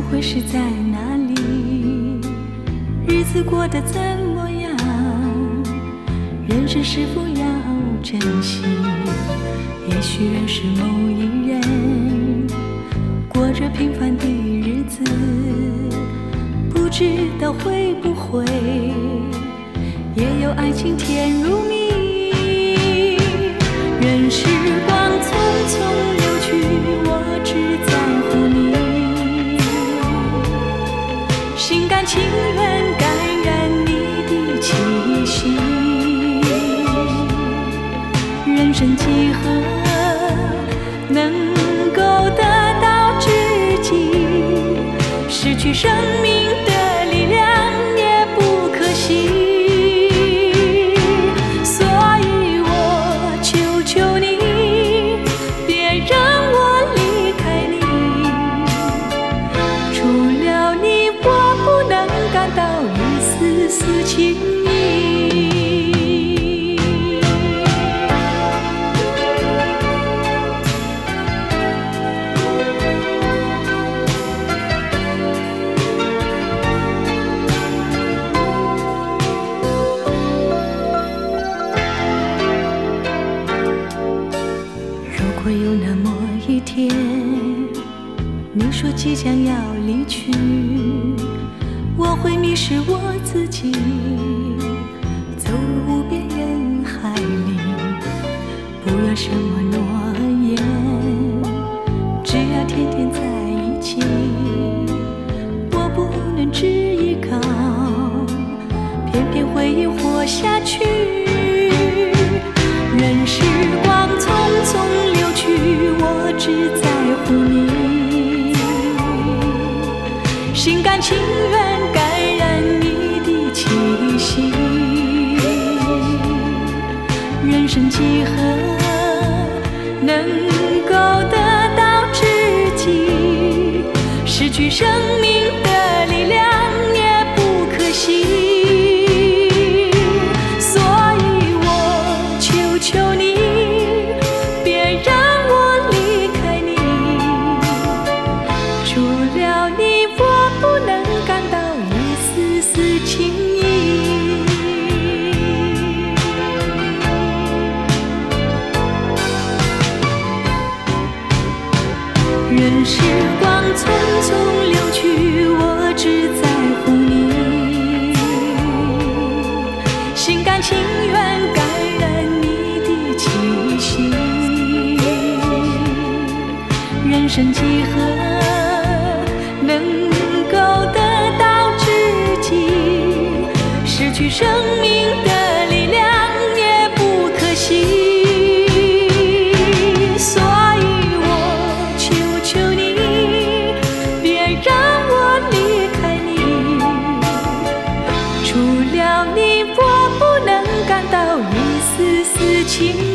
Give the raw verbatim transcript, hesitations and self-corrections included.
会是在哪里？日子过得怎么样？人生是否要珍惜？也许认识某一人，过着平凡的日子，不知道会不会也有爱情甜如蜜。任时光匆匆流去，我只在乎你，心甘情愿感染你的气息。人生几何能够得到知己？失去生命的力量也不可惜。会有那么一天，你说即将要离去，我会迷失我自己，走入无边人海里。不要什么诺言，只要天天在一起。我不能只依靠，偏偏回忆活下去。任时光匆匆流去，我只在乎你，心甘情愿感染你的气息。人生几何能够得到知己？失去生命的力量也不可惜。求你别让我离开你，除了你我不能感到一丝丝情意。任时光匆匆流去，我只在乎你，心甘情愿感染你气息。人生几何能够得到知己？失去生命的力量也不可惜。所以我求求你别让我离开你，除了你我不能感到一丝丝情